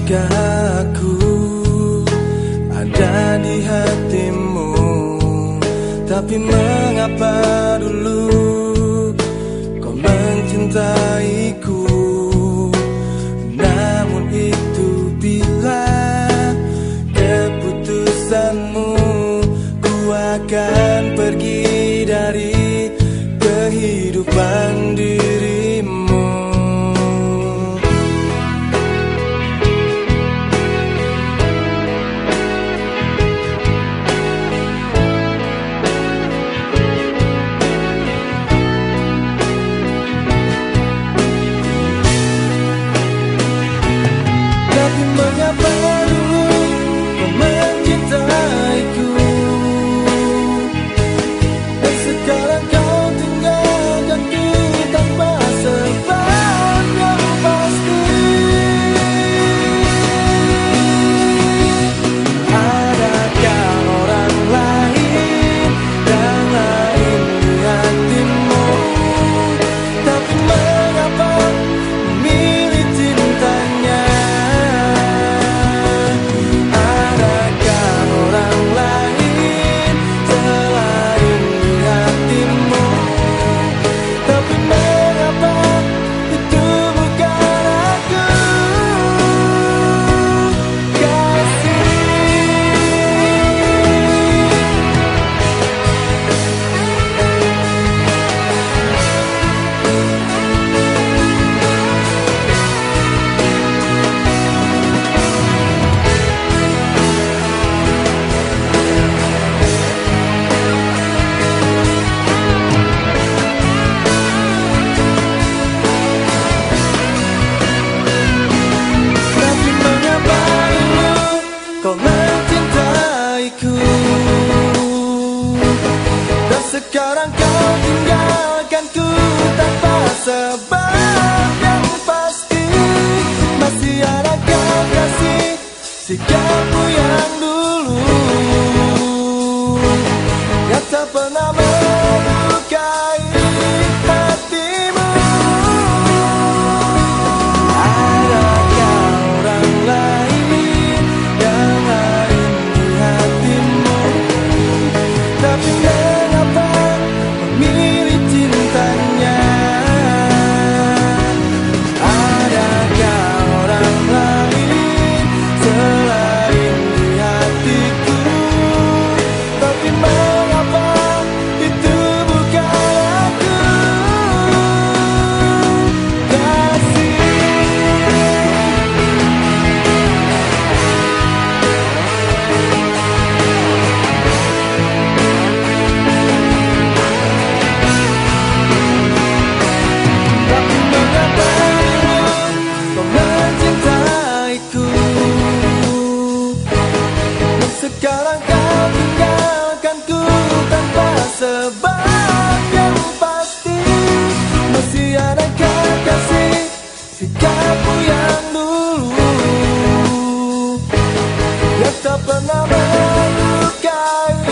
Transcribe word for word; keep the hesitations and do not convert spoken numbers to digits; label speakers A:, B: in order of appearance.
A: Tahukah aku ada di hatimu, tapi mengapa dulu kau mencintaiku? Namun itu bila keputusanmu, ku akan pergi dari kehidupan dirimu. Tapi mengapa dulu kau mencintaiku, dan sekarang kau tinggalkanku tanpa sebab yang pasti. Adakah orang lain yang lain di hatimu, tapi mengapa memilih cintanya? Kau mencintaiku, dan sekarang kau tinggalkanku tanpa sebab yang pasti. Masih adakah kasih sikapmu yang dulu, yang tak pernah melukai hatimu? Adakah orang lain yang lain di hatimu, tapi mengapa memilih cintanya? Adakah orang lain selain di hatiku, tapi mengapa itu bukan aku? Kasih. Tapi mengapa dulu kau mencintaiku, dan sekarang kau tinggalkanku tanpa sebab yang pasti? Masih adakah kasih sikapmu yang dulu, yang tak pernah melukai